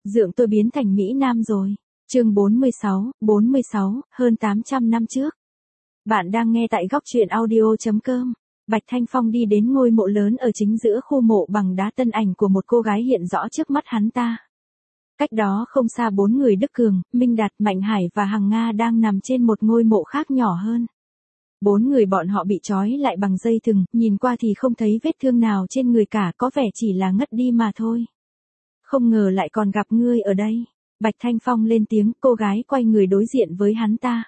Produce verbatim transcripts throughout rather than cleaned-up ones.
Dượng tôi biến thành Mỹ Nam rồi. Chương bốn mươi sáu, bốn mươi sáu, hơn tám trăm năm trước. Bạn đang nghe tại góc truyện audio chấm com. Bạch Thanh Phong đi đến ngôi mộ lớn ở chính giữa khu mộ bằng đá, tân ảnh của một cô gái hiện rõ trước mắt hắn ta. Cách đó không xa bốn người Đức Cường, Minh Đạt, Mạnh Hải và Hằng Nga đang nằm trên một ngôi mộ khác nhỏ hơn. Bốn người bọn họ bị trói lại bằng dây thừng, nhìn qua thì không thấy vết thương nào trên người cả, có vẻ chỉ là ngất đi mà thôi. Không ngờ lại còn gặp ngươi ở đây. Bạch Thanh Phong lên tiếng, cô gái quay người đối diện với hắn ta.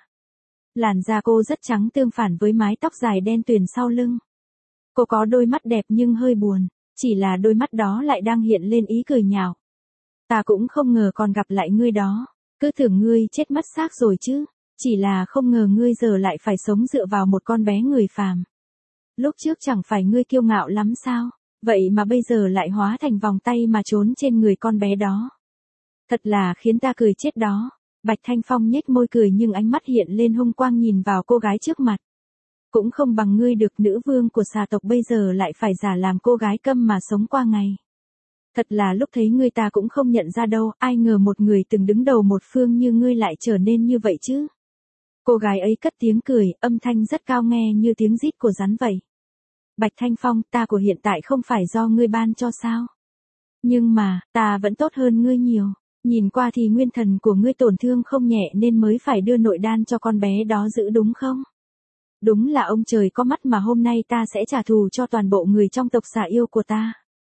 Làn da cô rất trắng tương phản với mái tóc dài đen tuyền sau lưng. Cô có đôi mắt đẹp nhưng hơi buồn, chỉ là đôi mắt đó lại đang hiện lên ý cười nhạo. Ta cũng không ngờ còn gặp lại ngươi đó, cứ tưởng ngươi chết mất xác rồi chứ, chỉ là không ngờ ngươi giờ lại phải sống dựa vào một con bé người phàm. Lúc trước chẳng phải ngươi kiêu ngạo lắm sao, vậy mà bây giờ lại hóa thành vòng tay mà trốn trên người con bé đó. Thật là khiến ta cười chết đó. Bạch Thanh Phong nhếch môi cười nhưng ánh mắt hiện lên hung quang nhìn vào cô gái trước mặt. Cũng không bằng ngươi được, nữ vương của xà tộc bây giờ lại phải giả làm cô gái câm mà sống qua ngày. Thật là lúc thấy ngươi ta cũng không nhận ra đâu, ai ngờ một người từng đứng đầu một phương như ngươi lại trở nên như vậy chứ. Cô gái ấy cất tiếng cười, âm thanh rất cao nghe như tiếng rít của rắn vậy. Bạch Thanh Phong, ta của hiện tại không phải do ngươi ban cho sao? Nhưng mà, ta vẫn tốt hơn ngươi nhiều. Nhìn qua thì nguyên thần của ngươi tổn thương không nhẹ nên mới phải đưa nội đan cho con bé đó giữ đúng không? Đúng là ông trời có mắt mà hôm nay ta sẽ trả thù cho toàn bộ người trong tộc xà yêu của ta.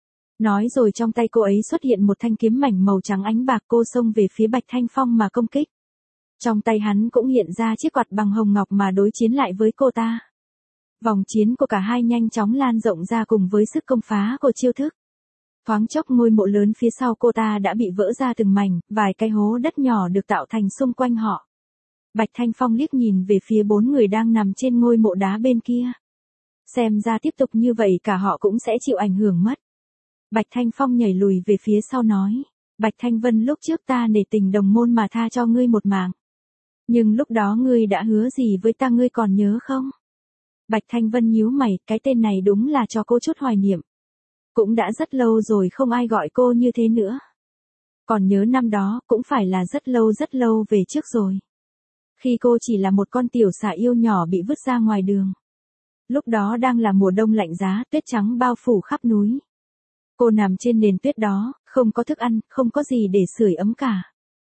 Nói rồi trong tay cô ấy xuất hiện một thanh kiếm mảnh màu trắng ánh bạc, cô xông về phía Bạch Thanh Phong mà công kích. Trong tay hắn cũng hiện ra chiếc quạt bằng hồng ngọc mà đối chiến lại với cô ta. Vòng chiến của cả hai nhanh chóng lan rộng ra cùng với sức công phá của chiêu thức. Thoáng chốc ngôi mộ lớn phía sau cô ta đã bị vỡ ra từng mảnh, vài cái hố đất nhỏ được tạo thành xung quanh họ. Bạch Thanh Phong liếc nhìn về phía bốn người đang nằm trên ngôi mộ đá bên kia. Xem ra tiếp tục như vậy cả họ cũng sẽ chịu ảnh hưởng mất. Bạch Thanh Phong nhảy lùi về phía sau nói. Bạch Thanh Vân, lúc trước ta nể tình đồng môn mà tha cho ngươi một mạng. Nhưng lúc đó ngươi đã hứa gì với ta, ngươi còn nhớ không? Bạch Thanh Vân nhíu mày, cái tên này đúng là cho cô chút hoài niệm. Cũng đã rất lâu rồi không ai gọi cô như thế nữa. Còn nhớ năm đó, cũng phải là rất lâu rất lâu về trước rồi. Khi cô chỉ là một con tiểu xà yêu nhỏ bị vứt ra ngoài đường. Lúc đó đang là mùa đông lạnh giá, tuyết trắng bao phủ khắp núi. Cô nằm trên nền tuyết đó, không có thức ăn, không có gì để sưởi ấm cả.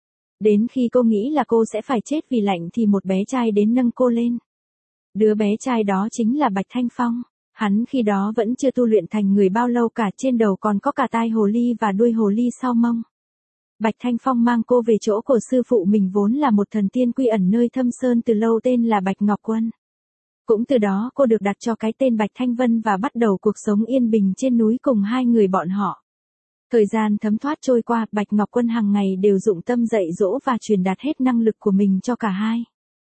Đến khi cô nghĩ là cô sẽ phải chết vì lạnh thì một bé trai đến nâng cô lên. Đứa bé trai đó chính là Bạch Thanh Phong. Hắn khi đó vẫn chưa tu luyện thành người bao lâu cả, trên đầu còn có cả tai hồ ly và đuôi hồ ly sau mông. Bạch Thanh Phong mang cô về chỗ của sư phụ mình vốn là một thần tiên quy ẩn nơi thâm sơn từ lâu tên là Bạch Ngọc Quân. Cũng từ đó cô được đặt cho cái tên Bạch Thanh Vân và bắt đầu cuộc sống yên bình trên núi cùng hai người bọn họ. Thời gian thấm thoát trôi qua, Bạch Ngọc Quân hàng ngày đều dụng tâm dạy dỗ và truyền đạt hết năng lực của mình cho cả hai.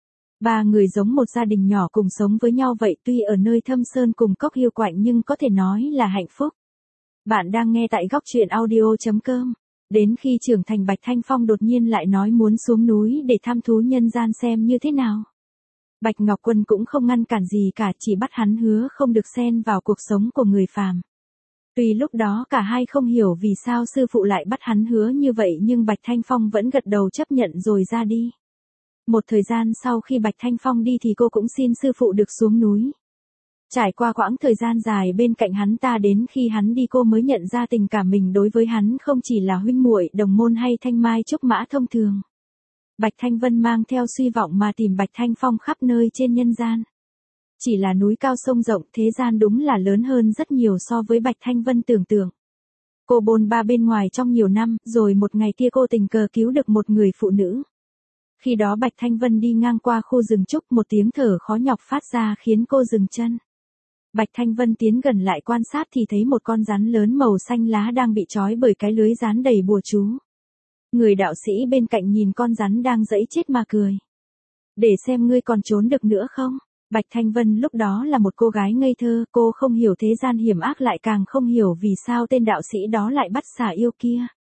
Ba người giống một gia đình nhỏ cùng sống với nhau vậy, tuy ở nơi thâm sơn cùng cốc hiu quạnh nhưng có thể nói là hạnh phúc. Bạn đang nghe tại góc truyện audio chấm com. Đến khi trưởng thành, Bạch Thanh Phong đột nhiên lại nói muốn xuống núi để thăm thú nhân gian xem như thế nào. Bạch Ngọc Quân cũng không ngăn cản gì cả, chỉ bắt hắn hứa không được xen vào cuộc sống của người phàm. Tuy lúc đó cả hai không hiểu vì sao sư phụ lại bắt hắn hứa như vậy nhưng Bạch Thanh Phong vẫn gật đầu chấp nhận rồi ra đi. Một thời gian sau khi Bạch Thanh Phong đi thì cô cũng xin sư phụ được xuống núi. Trải qua quãng thời gian dài bên cạnh hắn ta, đến khi hắn đi cô mới nhận ra tình cảm mình đối với hắn không chỉ là huynh muội, đồng môn hay thanh mai trúc mã thông thường. Bạch Thanh Vân mang theo suy vọng mà tìm Bạch Thanh Phong khắp nơi trên nhân gian. Chỉ là núi cao sông rộng, thế gian đúng là lớn hơn rất nhiều so với Bạch Thanh Vân tưởng tượng. Cô bôn ba bên ngoài trong nhiều năm, rồi một ngày kia cô tình cờ cứu được một người phụ nữ. Khi đó Bạch Thanh Vân đi ngang qua khu rừng trúc, một tiếng thở khó nhọc phát ra khiến cô dừng chân. Bạch Thanh Vân tiến gần lại quan sát thì thấy một con rắn lớn màu xanh lá đang bị trói bởi cái lưới rắn đầy bùa chú. Người đạo sĩ bên cạnh nhìn con rắn đang giãy chết mà cười. Để xem ngươi còn trốn được nữa không? Bạch Thanh Vân lúc đó là một cô gái ngây thơ, cô không hiểu thế gian hiểm ác, lại càng không hiểu vì sao tên đạo sĩ đó lại bắt xà yêu kia.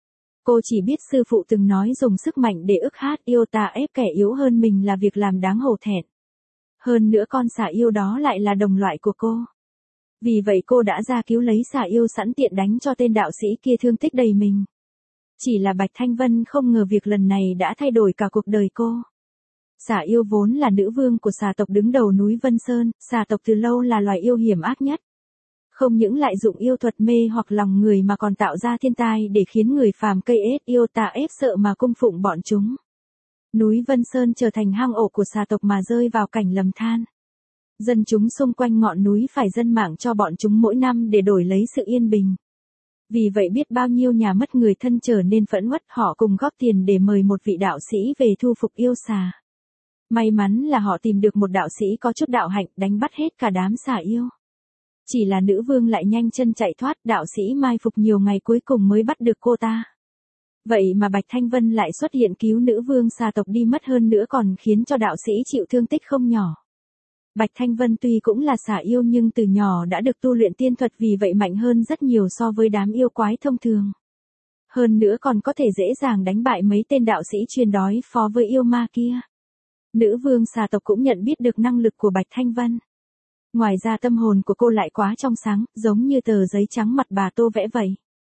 Cô chỉ biết sư phụ từng nói dùng sức mạnh để ức hát yêu tà ép kẻ yếu hơn mình là việc làm đáng hổ thẹn. Hơn nữa con xà yêu đó lại là đồng loại của cô. Vì vậy cô đã ra cứu lấy xà yêu, sẵn tiện đánh cho tên đạo sĩ kia thương tích đầy mình. Chỉ là Bạch Thanh Vân không ngờ việc lần này đã thay đổi cả cuộc đời cô. Xà yêu vốn là nữ vương của xà tộc đứng đầu núi Vân Sơn, xà tộc từ lâu là loài yêu hiểm ác nhất. Không những lại dụng yêu thuật mê hoặc lòng người mà còn tạo ra thiên tai để khiến người phàm cây ết yêu tà ép sợ mà cung phụng bọn chúng. Núi Vân Sơn trở thành hang ổ của xà tộc mà rơi vào cảnh lầm than. Dân chúng xung quanh ngọn núi phải dâng mạng cho bọn chúng mỗi năm để đổi lấy sự yên bình. Vì vậy biết bao nhiêu nhà mất người thân trở nên phẫn uất, họ cùng góp tiền để mời một vị đạo sĩ về thu phục yêu xà. May mắn là họ tìm được một đạo sĩ có chút đạo hạnh, đánh bắt hết cả đám xà yêu. Chỉ là nữ vương lại nhanh chân chạy thoát, đạo sĩ mai phục nhiều ngày cuối cùng mới bắt được cô ta. Vậy mà Bạch Thanh Vân lại xuất hiện cứu nữ vương xà tộc đi mất, hơn nữa còn khiến cho đạo sĩ chịu thương tích không nhỏ. Bạch Thanh Vân tuy cũng là xà yêu nhưng từ nhỏ đã được tu luyện tiên thuật, vì vậy mạnh hơn rất nhiều so với đám yêu quái thông thường. Hơn nữa còn có thể dễ dàng đánh bại mấy tên đạo sĩ chuyên đối phó với yêu ma kia. Nữ vương xà tộc cũng nhận biết được năng lực của Bạch Thanh Vân. Ngoài ra tâm hồn của cô lại quá trong sáng, giống như tờ giấy trắng mặt bà tô vẽ vậy.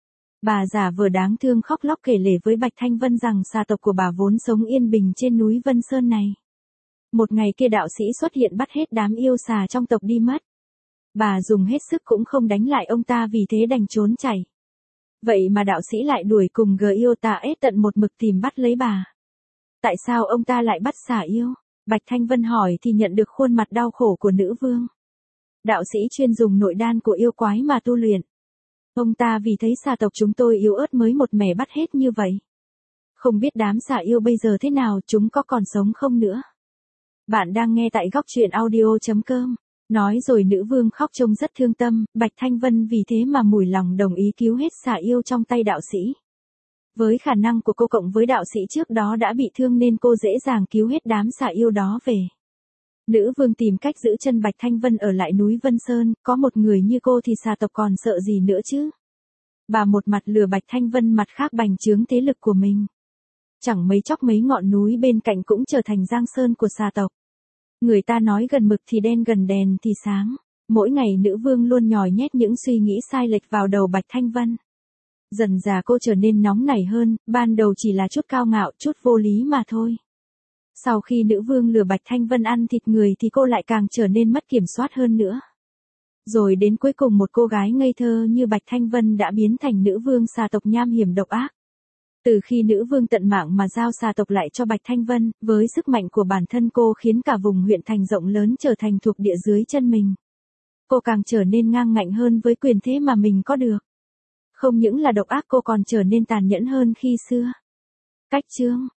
Bà giả vừa đáng thương khóc lóc kể lể với Bạch Thanh Vân rằng xà tộc của bà vốn sống yên bình trên núi Vân Sơn này. Một ngày kia đạo sĩ xuất hiện bắt hết đám yêu xà trong tộc đi mất. Bà dùng hết sức cũng không đánh lại ông ta, vì thế đành trốn chạy. Vậy mà đạo sĩ lại đuổi cùng gờ yêu tà ết tận một mực tìm bắt lấy bà. Tại sao ông ta lại bắt xà yêu? Bạch Thanh Vân hỏi thì nhận được khuôn mặt đau khổ của nữ vương. Đạo sĩ chuyên dùng nội đan của yêu quái mà tu luyện. Ông ta vì thấy xà tộc chúng tôi yếu ớt mới một mẻ bắt hết như vậy. Không biết đám xà yêu bây giờ thế nào, chúng có còn sống không nữa? Bạn đang nghe tại góc truyện audio chấm com. Nói rồi nữ vương khóc trông rất thương tâm, Bạch Thanh Vân vì thế mà mủi lòng đồng ý cứu hết xà yêu trong tay đạo sĩ. Với khả năng của cô cộng với đạo sĩ trước đó đã bị thương nên cô dễ dàng cứu hết đám xà yêu đó về. Nữ vương tìm cách giữ chân Bạch Thanh Vân ở lại núi Vân Sơn, có một người như cô thì xà tộc còn sợ gì nữa chứ. Bà một mặt lừa Bạch Thanh Vân, mặt khác bành trướng thế lực của mình. Chẳng mấy chốc mấy ngọn núi bên cạnh cũng trở thành giang sơn của xà tộc. Người ta nói gần mực thì đen, gần đèn thì sáng. Mỗi ngày nữ vương luôn nhồi nhét những suy nghĩ sai lệch vào đầu Bạch Thanh Vân. Dần dà cô trở nên nóng nảy hơn, ban đầu chỉ là chút cao ngạo, chút vô lý mà thôi. Sau khi nữ vương lừa Bạch Thanh Vân ăn thịt người thì cô lại càng trở nên mất kiểm soát hơn nữa. Rồi đến cuối cùng một cô gái ngây thơ như Bạch Thanh Vân đã biến thành nữ vương xà tộc nham hiểm độc ác. Từ khi nữ vương tận mạng mà giao xà tộc lại cho Bạch Thanh Vân, với sức mạnh của bản thân cô khiến cả vùng huyện thành rộng lớn trở thành thuộc địa dưới chân mình. Cô càng trở nên ngang ngạnh hơn với quyền thế mà mình có được. Không những là độc ác, cô còn trở nên tàn nhẫn hơn khi xưa. Cách chương